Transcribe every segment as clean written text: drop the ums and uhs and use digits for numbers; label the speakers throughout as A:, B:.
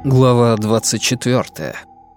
A: Глава 24.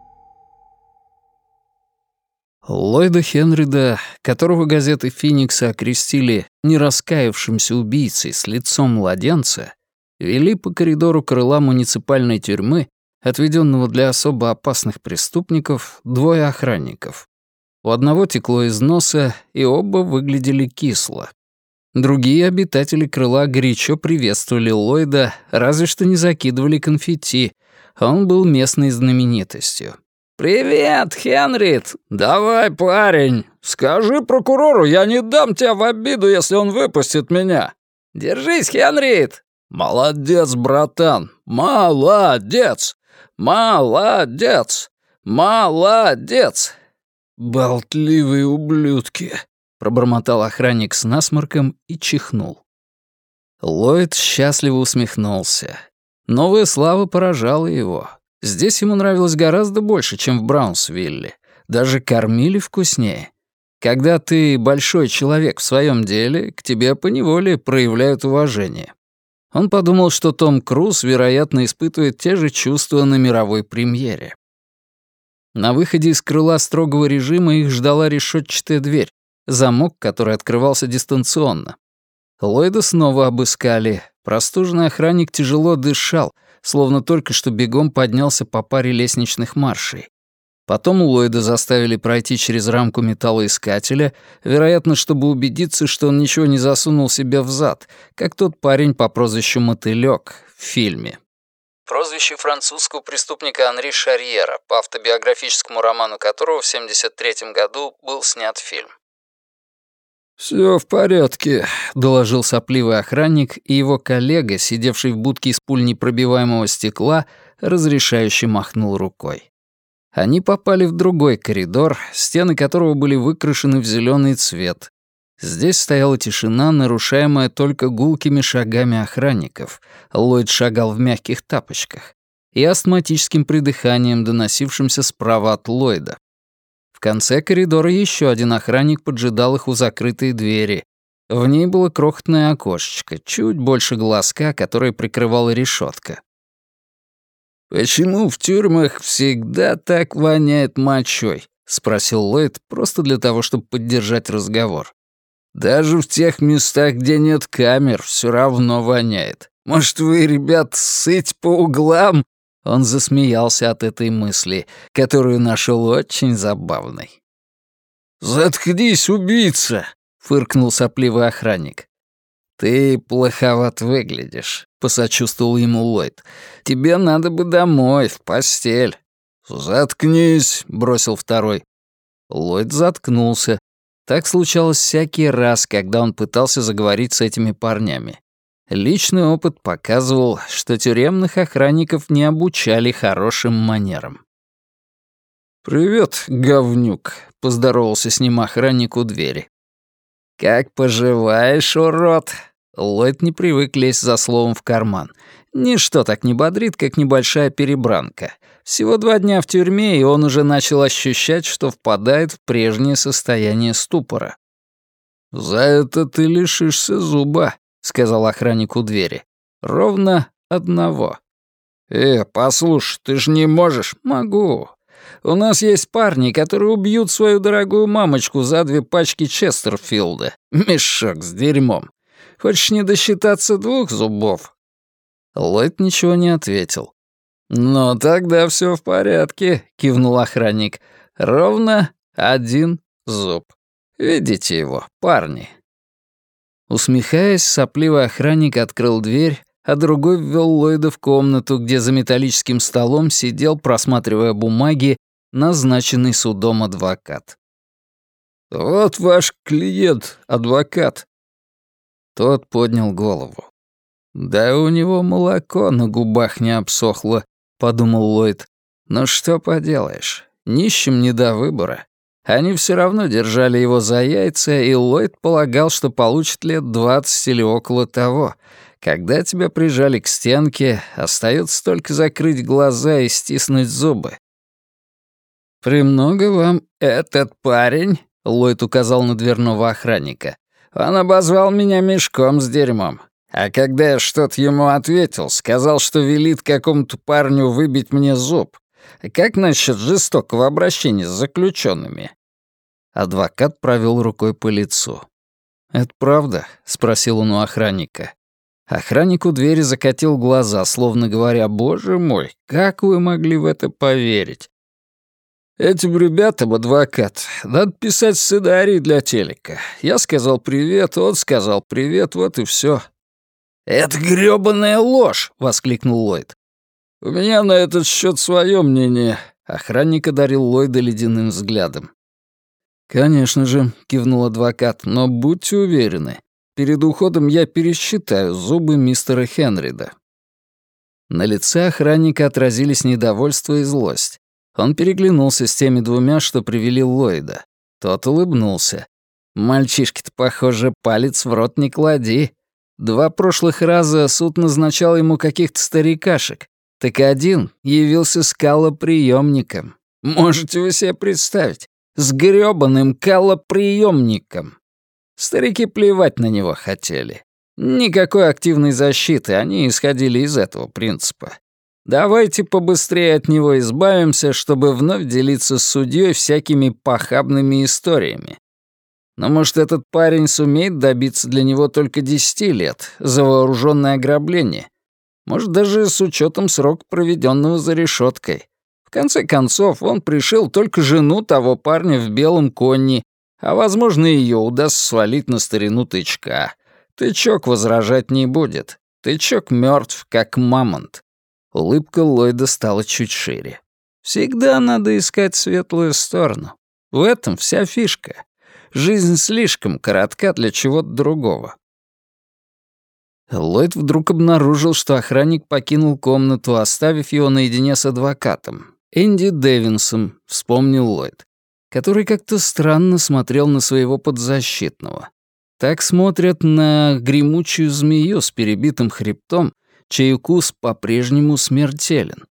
A: Ллойда Хенрида, которого газеты «Феникса» окрестили нераскаявшимся убийцей с лицом младенца, вели по коридору крыла муниципальной тюрьмы, отведенного для особо опасных преступников, двое охранников. У одного текло из носа, и оба выглядели кисло. Другие обитатели крыла горячо приветствовали Ллойда, разве что не закидывали конфетти. Он был местной знаменитостью. «Привет, Хенрид! Давай, парень! Скажи прокурору, я не дам тебя в обиду, если он выпустит меня! Держись, Хенрид! Молодец, братан! Молодец! Молодец! Молодец!» «Болтливые ублюдки!» — пробормотал охранник с насморком и чихнул. Ллойд счастливо усмехнулся. Новая слава поражала его. Здесь ему нравилось гораздо больше, чем в Браунсвилле. Даже кормили вкуснее. Когда ты большой человек в своем деле, к тебе поневоле проявляют уважение. Он подумал, что Том Круз, вероятно, испытывает те же чувства на мировой премьере. На выходе из крыла строгого режима их ждала решетчатая дверь, замок, который открывался дистанционно. Ллойда снова обыскали. Простуженный охранник тяжело дышал, словно только что бегом поднялся по паре лестничных маршей. Потом Ллойда заставили пройти через рамку металлоискателя, вероятно, чтобы убедиться, что он ничего не засунул себе в зад, как тот парень по прозвищу Мотылёк в фильме. Прозвище французского преступника Анри Шарьера, по автобиографическому роману которого в 1973 году был снят фильм. «Всё в порядке», — доложил сопливый охранник, и его коллега, сидевший в будке из пульнепробиваемого стекла, разрешающе махнул рукой. Они попали в другой коридор, стены которого были выкрашены в зелёный цвет. Здесь стояла тишина, нарушаемая только гулкими шагами охранников. Ллойд шагал в мягких тапочках. И астматическим придыханием, доносившимся справа от Ллойда. В конце коридора еще один охранник поджидал их у закрытой двери. В ней было крохотное окошечко, чуть больше глазка, которое прикрывала решетка. «Почему в тюрьмах всегда так воняет мочой?» — спросил Ллойд просто для того, чтобы поддержать разговор. «Даже в тех местах, где нет камер, все равно воняет. Может, вы, ребят, ссыть по углам?» Он засмеялся от этой мысли, которую нашел очень забавной. «Заткнись, убийца!» — фыркнул сопливый охранник. «Ты плоховат выглядишь», — посочувствовал ему Ллойд. «Тебе надо бы домой, в постель». «Заткнись», — бросил второй. Ллойд заткнулся. Так случалось всякий раз, когда он пытался заговорить с этими парнями. Личный опыт показывал, что тюремных охранников не обучали хорошим манерам. «Привет, говнюк», — поздоровался с ним охранник у двери. «Как поживаешь, урод?» Ллойд не привык лезть за словом в карман. Ничто так не бодрит, как небольшая перебранка. Всего 2 дня в тюрьме, и он уже начал ощущать, что впадает в прежнее состояние ступора. «За это ты лишишься зуба», — сказал охранник у двери. «Ровно одного». Послушай, ты же не можешь». «Могу. У нас есть парни, которые убьют свою дорогую мамочку за 2 пачки Честерфилда. Мешок с дерьмом. Хочешь не досчитаться 2 зубов?» Ллойд ничего не ответил. «Ну, тогда все в порядке», — кивнул охранник. «Ровно 1 зуб. Видите его, парни?» Усмехаясь, сопливый охранник открыл дверь, а другой ввел Ллойда в комнату, где за металлическим столом сидел, просматривая бумаги, назначенный судом адвокат. «Вот ваш клиент, адвокат». Тот поднял голову. «Да у него молоко на губах не обсохло», — подумал Ллойд. «Но что поделаешь, нищим не до выбора». Они все равно держали его за яйца, и Ллойд полагал, что получит лет 20 или около того. Когда тебя прижали к стенке, остается только закрыть глаза и стиснуть зубы. «Премного вам этот парень?» — Ллойд указал на дверного охранника. «Он обозвал меня мешком с дерьмом. А когда я что-то ему ответил, сказал, что велит какому-то парню выбить мне зуб. Как насчет жестокого обращения с заключенными? Адвокат провел рукой по лицу. «Это правда?» — спросил он у охранника. Охранник у двери закатил глаза, словно говоря: «Боже мой, как вы могли в это поверить?» «Этим ребятам, адвокат, надо писать сценарий для телека. Я сказал привет, он сказал привет, вот и все». «Это грёбаная ложь!» — воскликнул Ллойд. «У меня на этот счет свое мнение». Охранник одарил Ллойда ледяным взглядом. «Конечно же», — кивнул адвокат, — «но будьте уверены, перед уходом я пересчитаю зубы мистера Хенрида». На лице охранника отразились недовольство и злость. Он переглянулся с теми двумя, что привели Ллойда. Тот улыбнулся. «Мальчишке-то, похоже, палец в рот не клади. 2 прошлых раза суд назначал ему каких-то старикашек, так один явился скалоприёмником. Можете вы себе представить? С грёбаным калоприёмником. Старики плевать на него хотели. Никакой активной защиты, они исходили из этого принципа. Давайте побыстрее от него избавимся, чтобы вновь делиться с судьей всякими похабными историями. Но, может, этот парень сумеет добиться для него только 10 лет за вооруженное ограбление? Может, даже с учетом срока, проведенного за решеткой. В конце концов, он пришил только жену того парня в белом конни, а, возможно, ее удастся свалить на старину Тычка. Тычок возражать не будет. Тычок мертв, как мамонт. Улыбка Ллойда стала чуть шире. Всегда надо искать светлую сторону. В этом вся фишка. Жизнь слишком коротка для чего-то другого. Ллойд вдруг обнаружил, что охранник покинул комнату, оставив его наедине с адвокатом. Энди Дэвинсом, вспомнил Ллойд, который как-то странно смотрел на своего подзащитного. Так смотрят на гремучую змею с перебитым хребтом, чей укус по-прежнему смертелен.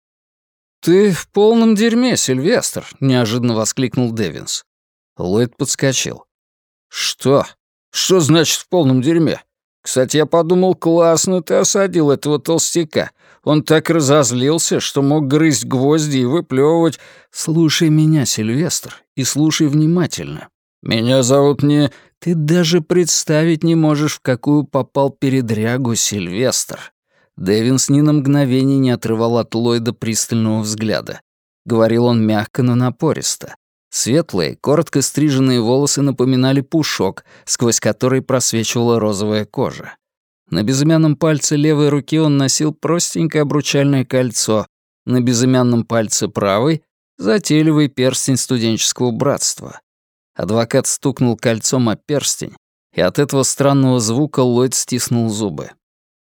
A: «Ты в полном дерьме, Сильвестр», — неожиданно воскликнул Дэвинс. Ллойд подскочил. «Что? Что значит в полном дерьме? Кстати, я подумал, классно ты осадил этого толстяка. Он так разозлился, что мог грызть гвозди и выплевывать. Слушай меня, Сильвестр, и слушай внимательно. Меня зовут не... Ты даже представить не можешь, в какую попал передрягу, Сильвестр». Дэвинс ни на мгновение не отрывал от Ллойда пристального взгляда. Говорил он мягко, но напористо. Светлые, коротко стриженные волосы напоминали пушок, сквозь который просвечивала розовая кожа. На безымянном пальце левой руки он носил простенькое обручальное кольцо, на безымянном пальце правой — затейливый перстень студенческого братства. Адвокат стукнул кольцом о перстень, и от этого странного звука Ллойд стиснул зубы.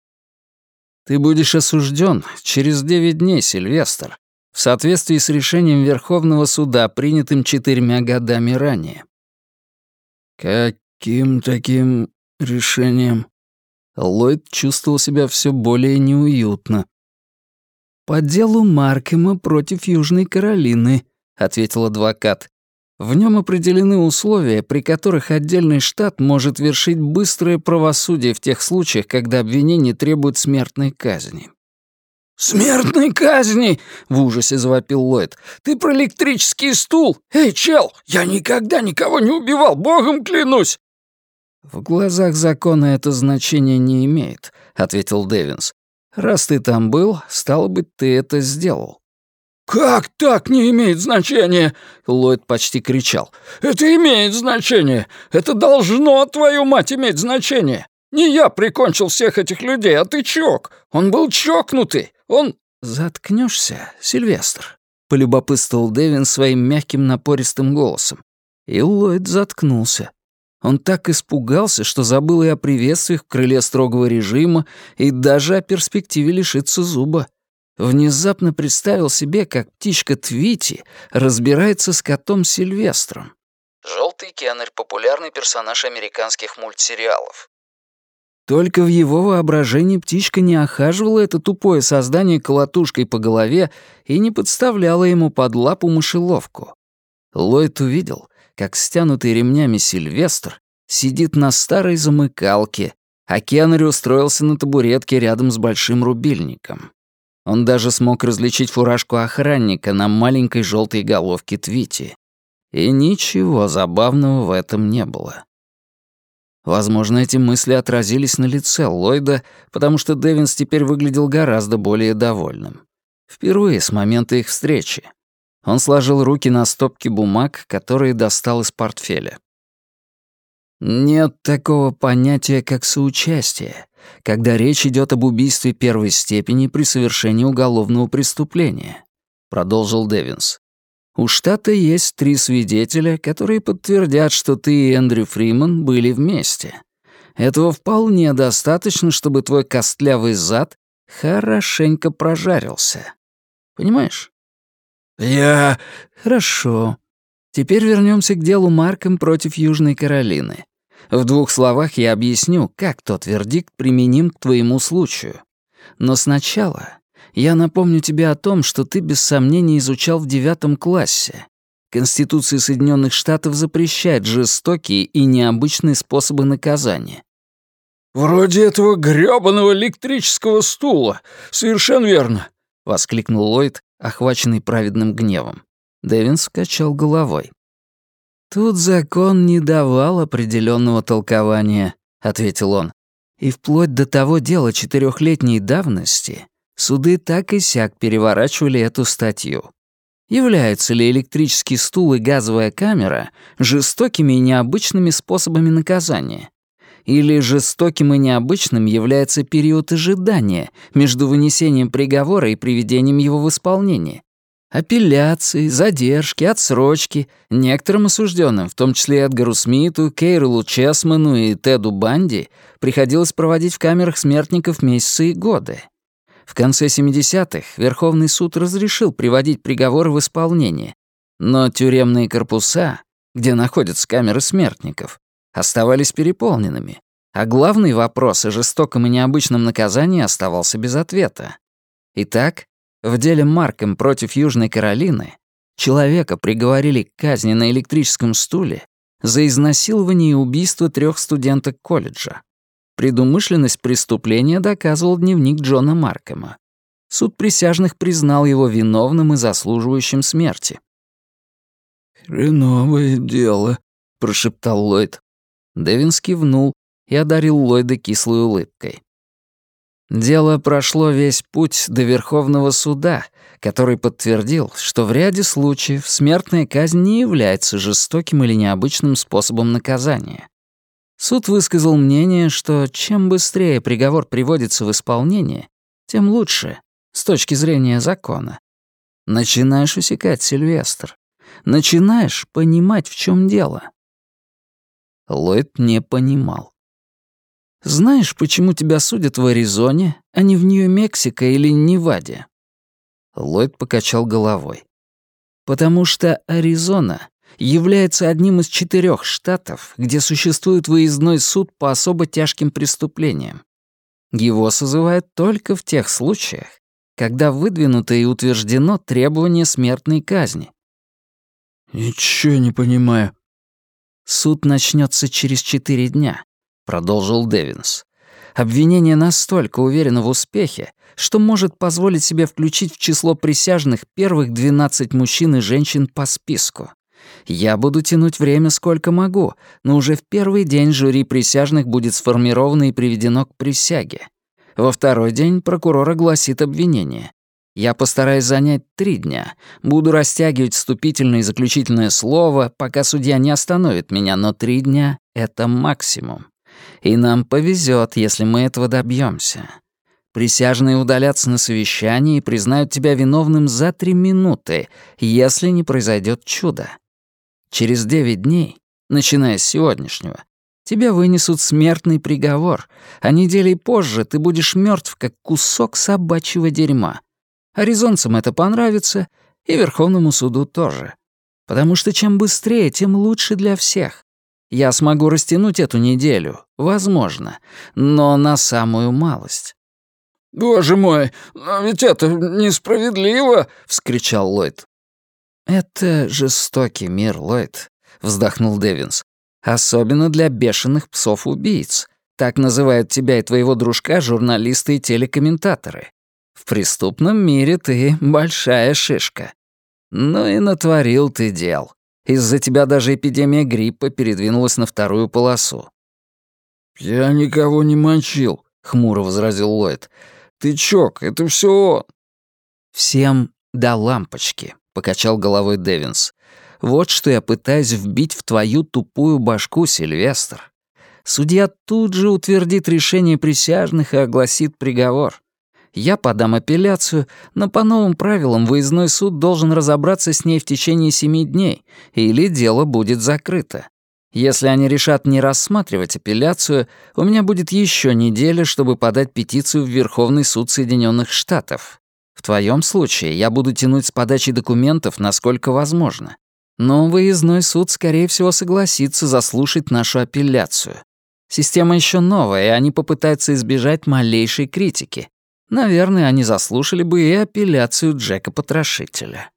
A: «Ты будешь осужден через 9 дней, Сильвестр, в соответствии с решением Верховного суда, принятым 4 годами ранее». «Каким таким решением?» Ллойд чувствовал себя все более неуютно. «По делу Маркема против Южной Каролины», — ответил адвокат. «В нем определены условия, при которых отдельный штат может вершить быстрое правосудие в тех случаях, когда обвинение требует смертной казни». «Смертной казни!» — в ужасе завопил Ллойд. «Ты про электрический стул! Эй, чел, я никогда никого не убивал, богом клянусь!» «В глазах закона это значение не имеет», — ответил Дэвинс. «Раз ты там был, стало быть, ты это сделал». «Как так не имеет значения?» — Ллойд почти кричал. «Это имеет значение! Это должно, твою мать, иметь значение! Не я прикончил всех этих людей, а Тычок! Он был чокнутый! Он...» «Заткнешься, Сильвестр?» — полюбопытствовал Дэвин своим мягким напористым голосом. И Ллойд заткнулся. Он так испугался, что забыл и о приветствиях в крыле строгого режима, и даже о перспективе лишиться зуба. Внезапно представил себе, как птичка Твити разбирается с котом Сильвестром. Желтый кеннер — популярный персонаж американских мультсериалов. Только в его воображении птичка не охаживала это тупое создание колотушкой по голове и не подставляла ему под лапу мышеловку. Ллойд увидел, как стянутый ремнями Сильвестр сидит на старой замыкалке а Кеннери устроился на табуретке рядом с большим рубильником. Он даже смог различить фуражку охранника на маленькой желтой головке Твити. И ничего забавного в этом не было. Возможно, эти мысли отразились на лице Ллойда, потому что Дэвинс теперь выглядел гораздо более довольным. Впервые с момента их встречи. Он сложил руки на стопке бумаг, которые достал из портфеля. «Нет такого понятия, как соучастие, когда речь идет об убийстве первой степени при совершении уголовного преступления», — продолжил Дэвинс. «У штата есть 3 свидетеля, которые подтвердят, что ты и Эндрю Фриман были вместе. Этого вполне достаточно, чтобы твой костлявый зад хорошенько прожарился. Понимаешь?»
B: «Я...»
A: «Хорошо. Теперь вернемся к делу Марком против Южной Каролины. В 2 словах я объясню, как тот вердикт применим к твоему случаю. Но сначала я напомню тебе о том, что ты без сомнения изучал в 9 классе. Конституция Соединенных Штатов запрещает жестокие и необычные способы наказания.
B: «Вроде этого грёбаного электрического стула. Совершенно верно», — воскликнул Ллойд, охваченный праведным гневом.
A: Дэвинс качал головой. «Тут закон не давал определенного толкования», — ответил он. «И вплоть до того дела 4-летней давности суды так и сяк переворачивали эту статью. Являются ли электрический стул и газовая камера жестокими и необычными способами наказания? Или жестоким и необычным является период ожидания между вынесением приговора и приведением его в исполнение? Апелляции, задержки, отсрочки некоторым осужденным, в том числе Эдгару Смиту, Кейролу Чесману и Теду Банди, приходилось проводить в камерах смертников месяцы и годы. В конце 70-х Верховный суд разрешил приводить приговоры в исполнение, но тюремные корпуса, где находятся камеры смертников, оставались переполненными, а главный вопрос о жестоком и необычном наказании оставался без ответа. Итак, в деле Марком против Южной Каролины человека приговорили к казни на электрическом стуле за изнасилование и убийство 3 студенток колледжа. Предумышленность преступления доказывал дневник Джона Маркома. Суд присяжных признал его виновным и заслуживающим смерти.
B: «Хреновое дело», — прошептал Ллойд.
A: Дэвинс кивнул и одарил Ллойда кислой улыбкой. Дело прошло весь путь до Верховного суда, который подтвердил, что в ряде случаев смертная казнь не является жестоким или необычным способом наказания. Суд высказал мнение, что чем быстрее приговор приводится в исполнение, тем лучше с точки зрения закона. Начинаешь усекать, Сильвестр. Начинаешь понимать, в чем дело. Ллойд не понимал. «Знаешь, почему тебя судят в Аризоне, а не в Нью-Мексико или Неваде?» Ллойд покачал головой. «Потому что Аризона является одним из 4 штатов, где существует выездной суд по особо тяжким преступлениям. Его созывают только в тех случаях, когда выдвинуто и утверждено требование смертной казни».
B: «Ничего не понимаю».
A: «Суд начнется через 4 дня», — продолжил Дэвинс. «Обвинение настолько уверено в успехе, что может позволить себе включить в число присяжных первых 12 мужчин и женщин по списку. Я буду тянуть время сколько могу, но уже в первый день жюри присяжных будет сформировано и приведено к присяге. Во второй день прокурор огласит обвинение. Я постараюсь занять 3 дня. Буду растягивать вступительное и заключительное слово, пока судья не остановит меня, но 3 дня — это максимум. И нам повезет, если мы этого добьемся. Присяжные удалятся на совещание и признают тебя виновным за 3 минуты, если не произойдет чудо. Через 9 дней, начиная с сегодняшнего, тебе вынесут смертный приговор, а неделей позже ты будешь мертв, как кусок собачьего дерьма. Аризонцам это понравится, и Верховному суду тоже. Потому что чем быстрее, тем лучше для всех. Я смогу растянуть эту неделю, возможно, но на самую малость.
B: «Боже мой, но ведь это несправедливо!» — вскричал Ллойд.
A: «Это жестокий мир, Ллойд», — вздохнул Дэвинс. «Особенно для бешеных псов-убийц. Так называют тебя и твоего дружка журналисты и телекомментаторы. В преступном мире ты большая шишка. Ну и натворил ты дел. Из-за тебя даже эпидемия гриппа передвинулась на вторую полосу».
B: «Я никого не мочил», — хмуро возразил Ллойд. «Ты чок, это все он».
A: «Всем до лампочки», — покачал головой Дэвинс. «Вот что я пытаюсь вбить в твою тупую башку, Сильвестр. Судья тут же утвердит решение присяжных и огласит приговор. Я подам апелляцию, но по новым правилам выездной суд должен разобраться с ней в течение 7 дней, или дело будет закрыто. Если они решат не рассматривать апелляцию, у меня будет еще неделя, чтобы подать петицию в Верховный суд Соединенных Штатов. В твоем случае я буду тянуть с подачей документов, насколько возможно. Но выездной суд, скорее всего, согласится заслушать нашу апелляцию. Система еще новая, и они попытаются избежать малейшей критики. Наверное, они заслушали бы и апелляцию Джека-потрошителя».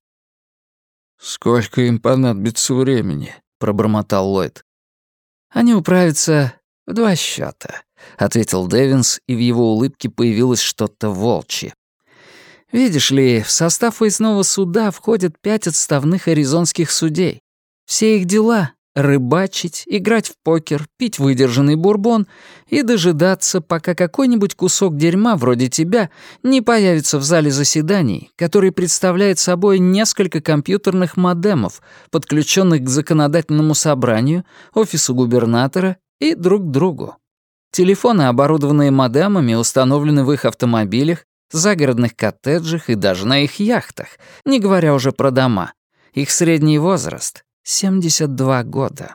B: «Сколько им понадобится времени?» — пробормотал Ллойд.
A: «Они управятся в 2 счета», — ответил Дэвинс, и в его улыбке появилось что-то волчье. «Видишь ли, в состав выездного суда входят 5 отставных аризонских судей. Все их дела — рыбачить, играть в покер, пить выдержанный бурбон и дожидаться, пока какой-нибудь кусок дерьма вроде тебя не появится в зале заседаний, который представляет собой несколько компьютерных модемов, подключенных к законодательному собранию, офису губернатора и друг к другу. Телефоны, оборудованные модемами, установлены в их автомобилях, загородных коттеджах и даже на их яхтах, не говоря уже про дома. Их средний возраст — 72 года».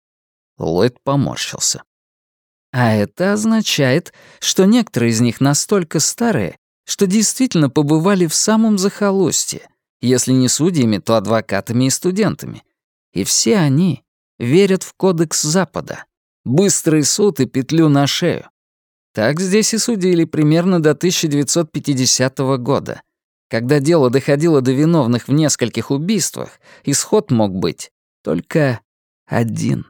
A: Ллойд поморщился. «А это означает, что некоторые из них настолько старые, что действительно побывали в самом захолустье, если не судьями, то адвокатами и студентами. И все они верят в кодекс Запада, быстрый суд и петлю на шею. Так здесь и судили примерно до 1950 года. Когда дело доходило до виновных в нескольких убийствах, исход мог быть только один».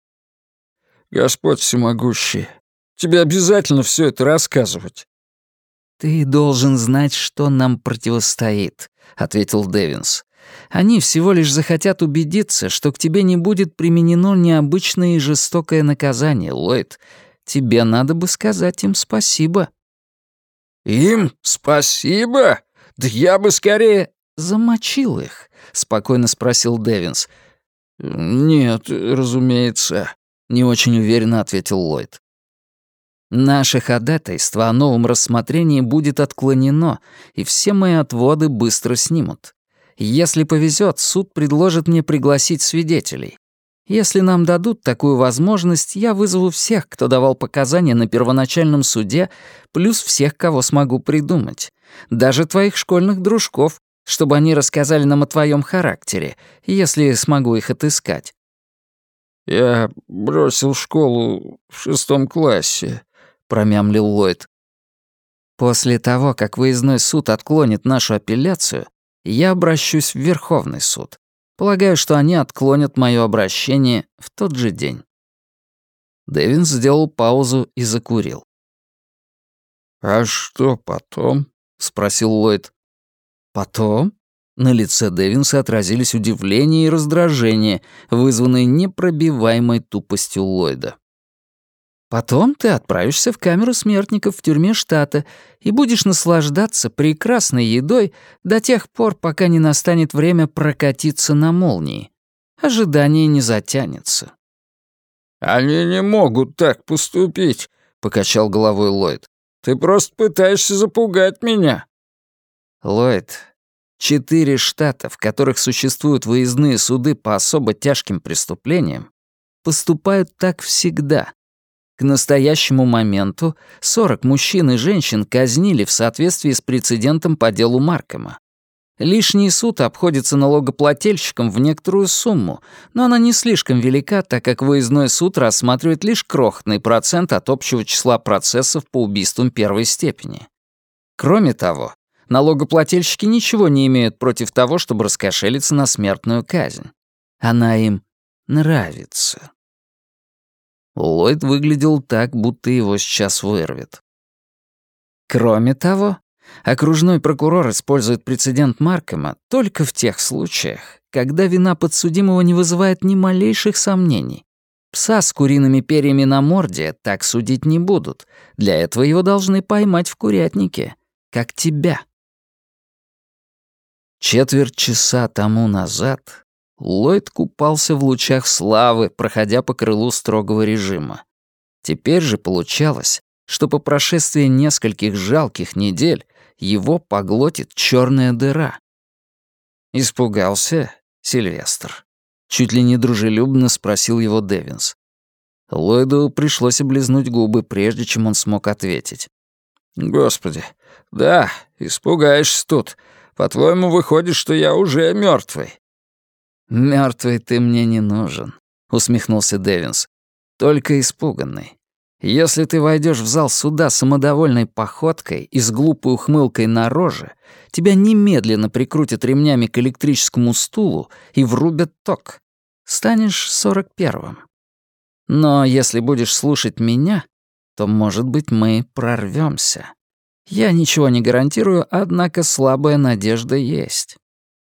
B: «Господь всемогущий, тебе обязательно все это рассказывать?»
A: «Ты должен знать, что нам противостоит», — ответил Дэвинс. «Они всего лишь захотят убедиться, что к тебе не будет применено необычное и жестокое наказание, Ллойд. Тебе надо бы сказать им спасибо».
B: «Им спасибо? Да я бы скорее...»
A: «Замочил их?» — спокойно спросил Дэвинс.
B: «Нет, разумеется», — не очень уверенно ответил Ллойд.
A: «Наше ходатайство о новом рассмотрении будет отклонено, и все мои отводы быстро снимут. Если повезет, суд предложит мне пригласить свидетелей. Если нам дадут такую возможность, я вызову всех, кто давал показания на первоначальном суде, плюс всех, кого смогу придумать. Даже твоих школьных дружков, чтобы они рассказали нам о твоем характере, если смогу их отыскать».
B: «Я бросил школу в 6 классе», — промямлил Ллойд.
A: «После того, как выездной суд отклонит нашу апелляцию, я обращусь в Верховный суд. Полагаю, что они отклонят моё обращение в тот же день». Дэвинс сделал паузу и закурил.
B: «А что потом?»
A: — спросил Ллойд. «Потом?» На лице Дэвинса отразились удивление и раздражение, вызванные непробиваемой тупостью Ллойда. «Потом ты отправишься в камеру смертников в тюрьме штата и будешь наслаждаться прекрасной едой до тех пор, пока не настанет время прокатиться на молнии. Ожидание не затянется».
B: «Они не могут так поступить», — покачал головой Ллойд. «Ты просто пытаешься запугать меня».
A: «Ллойд, 4 штата, в которых существуют выездные суды по особо тяжким преступлениям, поступают так всегда. К настоящему моменту 40 мужчин и женщин казнили в соответствии с прецедентом по делу Маркэма. Лишний суд обходится налогоплательщикам в некоторую сумму, но она не слишком велика, так как выездной суд рассматривает лишь крохотный процент от общего числа процессов по убийствам первой степени. Кроме того, налогоплательщики ничего не имеют против того, чтобы раскошелиться на смертную казнь. Она им нравится. Ллойд выглядел так, будто его сейчас вырвет. Кроме того, окружной прокурор использует прецедент Маркэма только в тех случаях, когда вина подсудимого не вызывает ни малейших сомнений. Пса с куриными перьями на морде так судить не будут. Для этого его должны поймать в курятнике, как тебя. Четверть часа тому назад Ллойд купался в лучах славы, проходя по крылу строгого режима. Теперь же получалось, что по прошествии нескольких жалких недель его поглотит черная дыра. «Испугался, Сильвестр?» — чуть ли не дружелюбно спросил его Дэвинс. Ллойду пришлось облизнуть губы, прежде чем он смог ответить. «Господи, да, испугаешься тут. По-твоему, выходит, что я уже мертвый. «Мертвый ты мне не нужен», — усмехнулся Дэвинс. «Только испуганный. Если ты войдешь в зал суда самодовольной походкой и с глупой ухмылкой на роже, тебя немедленно прикрутят ремнями к электрическому стулу и врубят ток. Станешь 41-м. Но если будешь слушать меня, то, может быть, мы прорвемся. Я ничего не гарантирую, однако слабая надежда есть».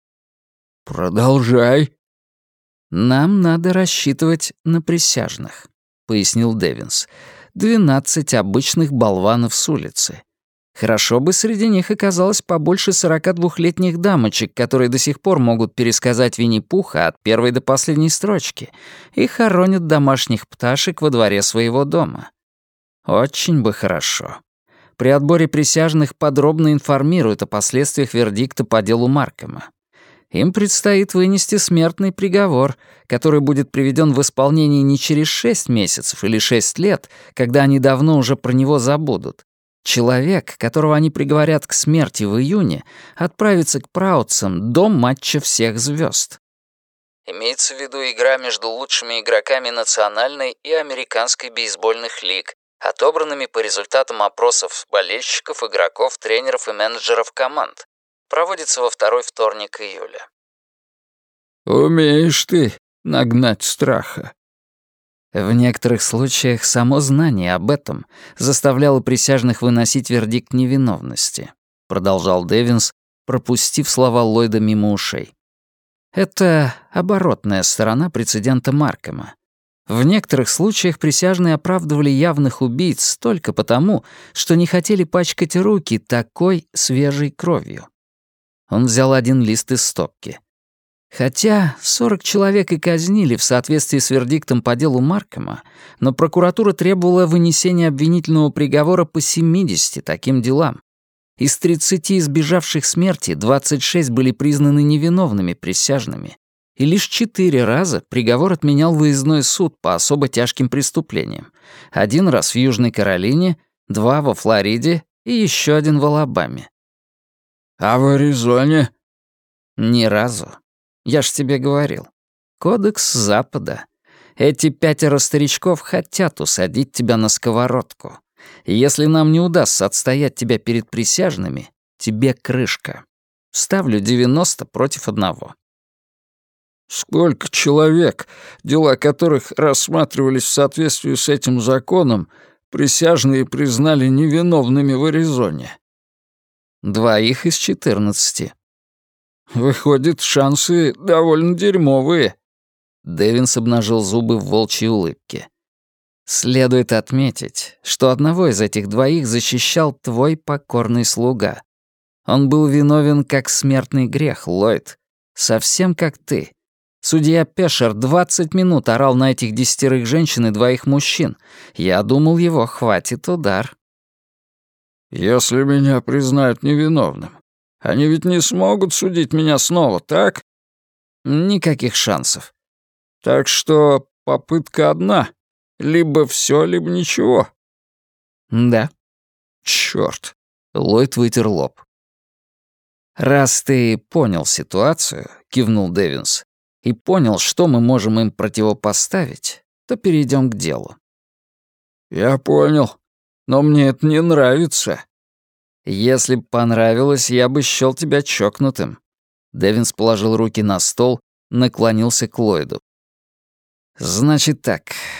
A: «Продолжай». «Нам надо рассчитывать на присяжных», — пояснил Дэвинс. 12 обычных болванов с улицы. Хорошо бы среди них оказалось побольше 42-летних дамочек, которые до сих пор могут пересказать Винни-Пуха от первой до последней строчки и хоронят домашних пташек во дворе своего дома. Очень бы хорошо. При отборе присяжных подробно информируют о последствиях вердикта по делу Маркэма. Им предстоит вынести смертный приговор, который будет приведен в исполнение не через 6 месяцев или 6 лет, когда они давно уже про него забудут. Человек, которого они приговорят к смерти в июне, отправится к Праутсам до матча всех звезд. Имеется в виду игра между лучшими игроками национальной и американской бейсбольных лиг, отобранными по результатам опросов болельщиков, игроков, тренеров и менеджеров команд. Проводится во второй вторник июля. «Умеешь ты нагнать страха». В некоторых случаях само знание об этом заставляло присяжных выносить вердикт невиновности, продолжал Дэвинс, пропустив слова Ллойда мимо ушей. Это оборотная сторона прецедента Маркэма. В некоторых случаях присяжные оправдывали явных убийц только потому, что не хотели пачкать руки такой свежей кровью. Он взял один лист из стопки. Хотя 40 человек и казнили в соответствии с вердиктом по делу Маркэма, но прокуратура требовала вынесения обвинительного приговора по 70 таким делам. Из 30 избежавших смерти 26 были признаны невиновными присяжными, и лишь 4 раза приговор отменял выездной суд по особо тяжким преступлениям. 1 раз в Южной Каролине, 2 во Флориде и еще 1 в Алабаме. «А в Аризоне?» «Ни разу. Я ж тебе говорил. Кодекс Запада. Эти 5 старичков хотят усадить тебя на сковородку. И если нам не удастся отстоять тебя перед присяжными, тебе крышка. Ставлю 90 против 1. «Сколько человек, дела которых рассматривались в соответствии с этим законом, присяжные признали невиновными в Аризоне?» 2 из 14. «Выходит, шансы довольно дерьмовые». Дэвинс обнажил зубы в волчьей улыбке. «Следует отметить, что одного из этих 2 защищал твой покорный слуга. Он был виновен как смертный грех, Ллойд. Совсем как ты. Судья Пешер 20 минут орал на этих 10 женщин и 2 мужчин. Я думал, его хватит удар». «Если меня признают невиновным, они ведь не смогут судить меня снова, так?» «Никаких шансов». «Так что попытка одна. Либо всё, либо ничего». «Да». «Чёрт». Ллойд вытер лоб. «Раз ты понял ситуацию», — кивнул Дэвинс, «и понял, что мы можем им противопоставить, то перейдем к делу». «Я понял. Но мне это не нравится». «Если б понравилось, я бы счёл тебя чокнутым». Дэвинс положил руки на стол, наклонился к Ллойду. «Значит так,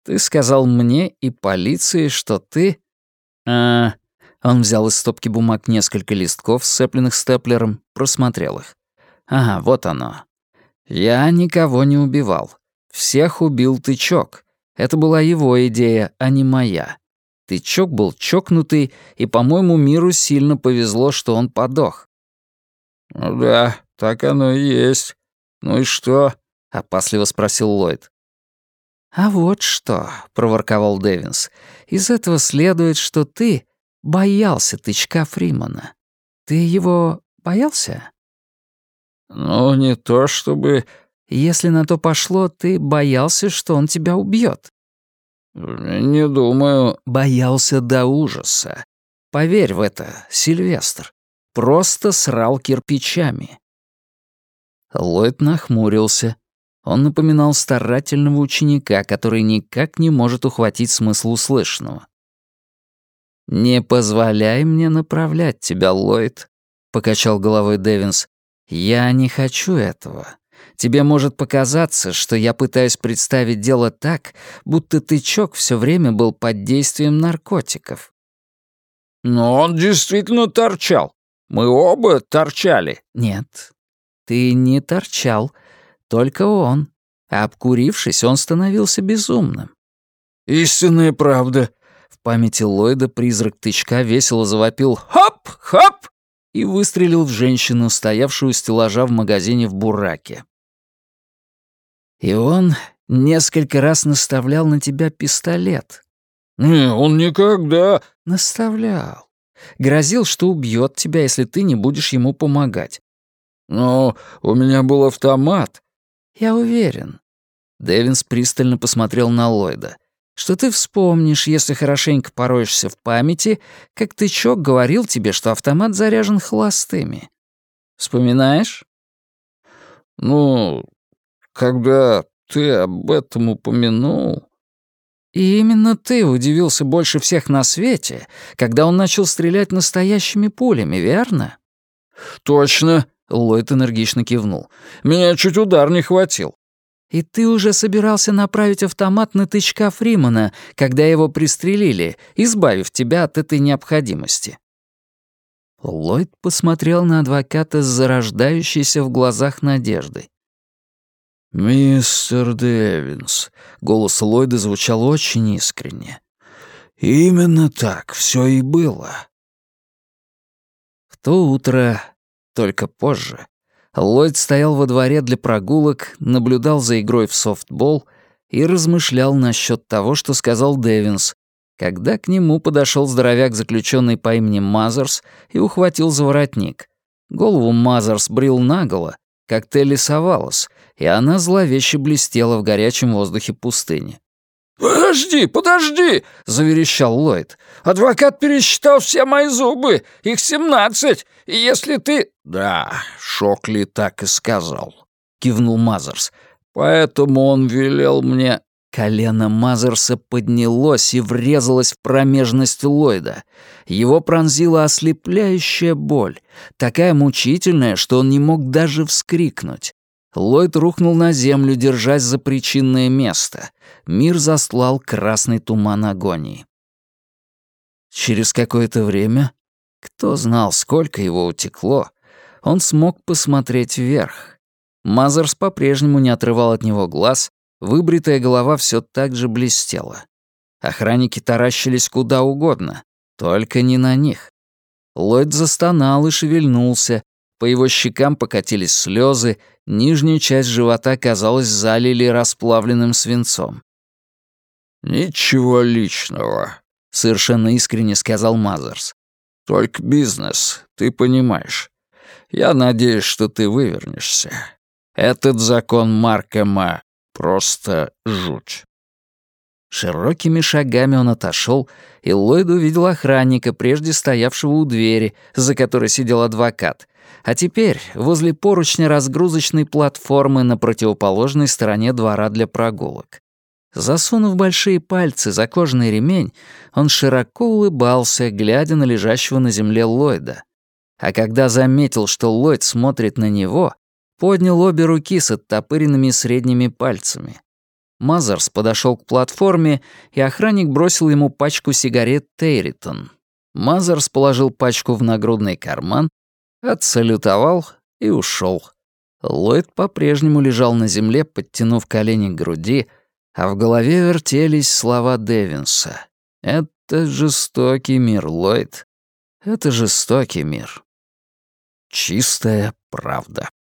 A: Ты сказал мне и полиции, что ты... Он взял из стопки бумаг несколько листков, сцепленных степлером, просмотрел их. Ага, вот оно. Я никого не убивал. Всех убил Тычок. Это была его идея, а не моя. Тычок был чокнутый, и, по-моему, миру сильно повезло, что он подох.
B: «Ну да, так оно и есть. Ну и что?»
A: — опасливо спросил Ллойд. «А вот что», — проворковал Дэвинс, — «из этого следует, что ты боялся Тычка Фримана. Ты его боялся?»
B: «Ну, не то чтобы...»
A: «Если на то пошло, ты боялся, что он тебя убьет.
B: «Не думаю...»
A: Боялся до ужаса. Поверь в это, Сильвестр. Просто срал кирпичами». Ллойд нахмурился. Он напоминал старательного ученика, который никак не может ухватить смысл услышанного. «Не позволяй мне направлять тебя, Ллойд», — покачал головой Дэвинс. «Я не хочу этого. Тебе может показаться, что я пытаюсь представить дело так, будто Тычок все время был под действием наркотиков».
B: «Но он действительно торчал. Мы оба торчали».
A: «Нет, ты не торчал, только он. А обкурившись, он становился безумным».
B: «Истинная правда».
A: В памяти Ллойда призрак Тычка весело завопил «Хоп! Хоп!» и выстрелил в женщину, стоявшую у стеллажа в магазине в Бураке. И он несколько раз наставлял на тебя пистолет.
B: «Не, он никогда...»
A: Наставлял. Грозил, что убьет тебя, если ты не будешь ему помогать.
B: «Но у меня был автомат».
A: Я уверен. Дэвинс пристально посмотрел на Ллойда. Что ты вспомнишь, если хорошенько пороешься в памяти, как Тычок говорил тебе, что автомат заряжен холостыми. Вспоминаешь?
B: «Ну, когда ты об этом упомянул...»
A: И именно ты удивился больше всех на свете, когда он начал стрелять настоящими пулями, верно?
B: «Точно», —
A: Ллойд энергично кивнул.
B: «меня чуть удар не хватил».
A: И ты уже собирался направить автомат на Тычка Фримана, когда его пристрелили, избавив тебя от этой необходимости. Ллойд посмотрел на адвоката с зарождающейся в глазах надеждой.
B: «Мистер Дэвинс», — голос Ллойда звучал очень искренне. «Именно так все и было».
A: В то утро, только позже, Ллойд стоял во дворе для прогулок, наблюдал за игрой в софтбол и размышлял насчет того, что сказал Дэвинс, когда к нему подошел здоровяк-заключенный по имени Мазерс и ухватил за воротник. Голову Мазерс брил наголо, как Телли Савалос, и она зловеще блестела в горячем воздухе пустыни.
B: «Подожди, подожди!» — заверещал Ллойд. «Адвокат пересчитал все мои зубы, их 17, и если ты...» «Да, Шокли так и сказал», — кивнул Мазерс. «Поэтому он велел мне...»
A: Колено Мазерса поднялось и врезалось в промежность Ллойда. Его пронзила ослепляющая боль, такая мучительная, что он не мог даже вскрикнуть. Ллойд рухнул на землю, держась за причинное место. Мир застлал красный туман агонии. Через какое-то время, кто знал, сколько его утекло, он смог посмотреть вверх. Мазерс по-прежнему не отрывал от него глаз, выбритая голова все так же блестела. Охранники таращились куда угодно, только не на них. Ллойд застонал и шевельнулся, по его щекам покатились слезы, нижнюю часть живота, казалось, залили расплавленным свинцом.
B: «Ничего личного», — совершенно искренне сказал Мазерс. «Только бизнес, ты понимаешь. Я надеюсь, что ты вывернешься. Этот закон Маркэма просто жуть».
A: Широкими шагами он отошел, и Ллойд увидел охранника, прежде стоявшего у двери, за которой сидел адвокат, а теперь возле поручня разгрузочной платформы на противоположной стороне двора для прогулок. Засунув большие пальцы за кожаный ремень, он широко улыбался, глядя на лежащего на земле Ллойда. А когда заметил, что Ллойд смотрит на него, поднял обе руки с оттопыренными средними пальцами. Мазерс подошел к платформе, и охранник бросил ему пачку сигарет Тейритон. Мазерс положил пачку в нагрудный карман, отсалютовал и ушел. Ллойд по-прежнему лежал на земле, подтянув колени к груди, а в голове вертелись слова Девинса. «Это жестокий мир, Ллойд. Это жестокий мир». Чистая правда.